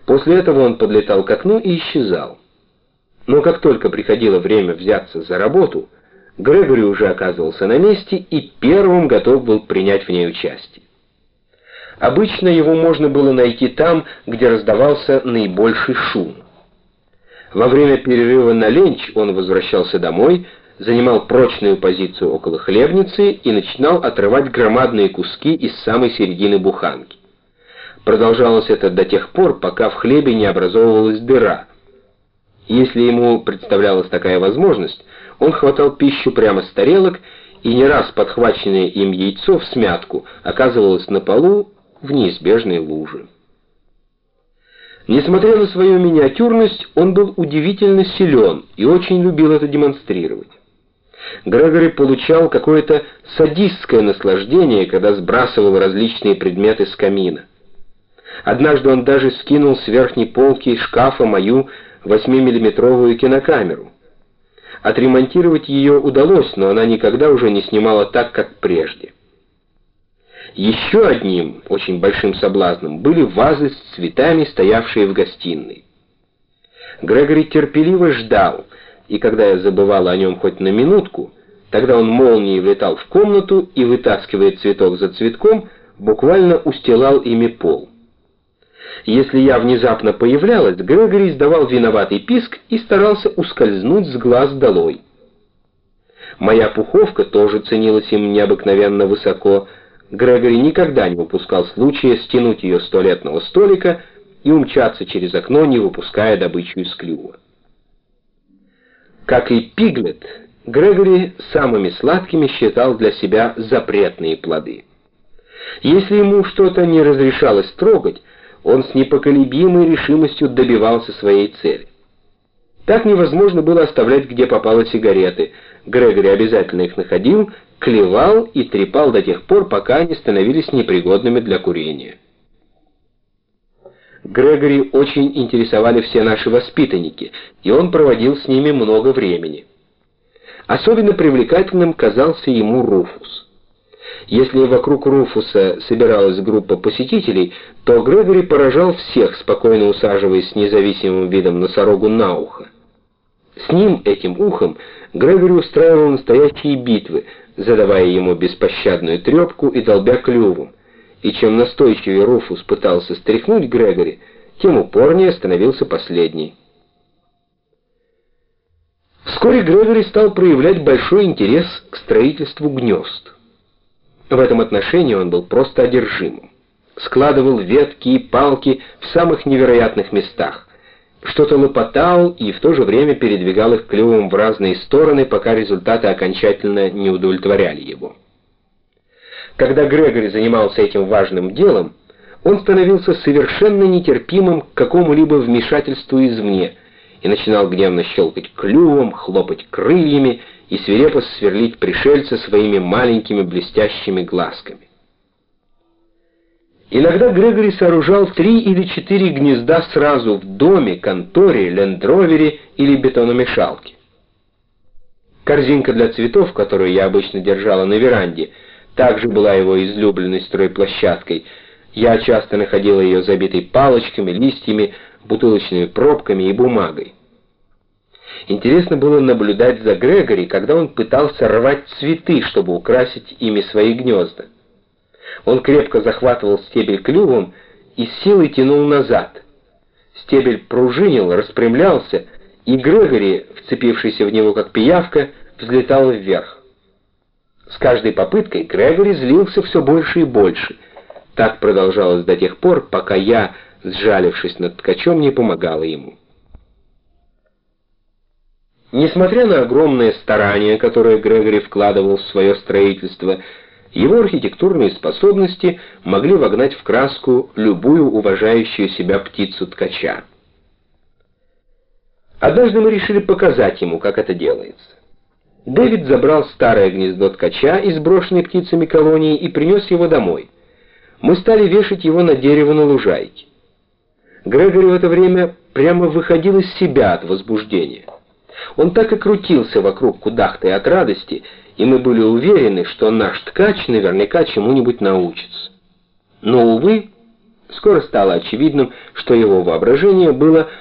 После этого он подлетал к окну и исчезал. Но как только приходило время взяться за работу, Грегори уже оказывался на месте и первым готов был принять в ней участие. Обычно его можно было найти там, где раздавался наибольший шум. Во время перерыва на ленч он возвращался домой, занимал прочную позицию около хлебницы и начинал отрывать громадные куски из самой середины буханки. Продолжалось это до тех пор, пока в хлебе не образовывалась дыра. Если ему представлялась такая возможность, он хватал пищу прямо с тарелок, и не раз подхваченное им яйцо всмятку оказывалось на полу в неизбежной луже. Несмотря на свою миниатюрность, он был удивительно силен и очень любил это демонстрировать. Грегори получал какое-то садистское наслаждение, когда сбрасывал различные предметы с камина. Однажды он даже скинул с верхней полки шкафа мою 8-миллиметровую кинокамеру. Отремонтировать ее удалось, но она никогда уже не снимала так, как прежде. Еще одним очень большим соблазном были вазы с цветами, стоявшие в гостиной. Грегори терпеливо ждал, и когда я забывала о нем хоть на минутку, тогда он молнией влетал в комнату и, вытаскивая цветок за цветком, буквально устилал ими пол. Если я внезапно появлялась, Грегори издавал виноватый писк и старался ускользнуть с глаз долой. Моя пуховка тоже ценилась им необыкновенно высоко. Грегори никогда не упускал случая стянуть ее с туалетного столика и умчаться через окно, не выпуская добычу из клюва. Как и Пиглет, Грегори самыми сладкими считал для себя запретные плоды. Если ему что-то не разрешалось трогать, он с непоколебимой решимостью добивался своей цели. Так невозможно было оставлять, где попало сигареты. Грегори обязательно их находил, клевал и трепал до тех пор, пока они становились непригодными для курения. Грегори очень интересовали все наши воспитанники, и он проводил с ними много времени. Особенно привлекательным казался ему Руфус. Если вокруг Руфуса собиралась группа посетителей, то Грегори поражал всех, спокойно усаживаясь с независимым видом носорогу на ухо. С ним, этим ухом, Грегори устраивал настоящие битвы, задавая ему беспощадную трепку и долбя клювом, и чем настойчивее Руфус пытался стряхнуть Грегори, тем упорнее становился последний. Вскоре Грегори стал проявлять большой интерес к строительству гнезд. В этом отношении он был просто одержимым. Складывал ветки и палки в самых невероятных местах, что-то лопотал и в то же время передвигал их клювом в разные стороны, пока результаты окончательно не удовлетворяли его. Когда Грегори занимался этим важным делом, он становился совершенно нетерпимым к какому-либо вмешательству извне и начинал гневно щелкать клювом, хлопать крыльями и свирепо сверлить пришельца своими маленькими блестящими глазками. Иногда Грегори сооружал 3 или 4 гнезда сразу в доме, конторе, лендровере или бетономешалке. Корзинка для цветов, которую я обычно держала на веранде, также была его излюбленной стройплощадкой. Я часто находила ее забитой палочками, листьями, бутылочными пробками и бумагой. Интересно было наблюдать за Грегори, когда он пытался рвать цветы, чтобы украсить ими свои гнезда. Он крепко захватывал стебель клювом и с силой тянул назад. Стебель пружинил, распрямлялся, и Грегори, вцепившийся в него как пиявка, взлетал вверх. С каждой попыткой Грегори злился все больше и больше. Так продолжалось до тех пор, пока я, сжалившись над ткачом, не помогала ему. Несмотря на огромное старание, которое Грегори вкладывал в свое строительство, его архитектурные способности могли вогнать в краску любую уважающую себя птицу-ткача. Однажды мы решили показать ему, как это делается. Дэвид забрал старое гнездо ткача из брошенной птицами колонии и принес его домой. Мы стали вешать его на дерево на лужайке. Грегори в это время прямо выходил из себя от возбуждения. Он так и крутился вокруг, кудахтая от радости, и мы были уверены, что наш ткач наверняка чему-нибудь научится. Но, увы, Скоро стало очевидным, что его воображение было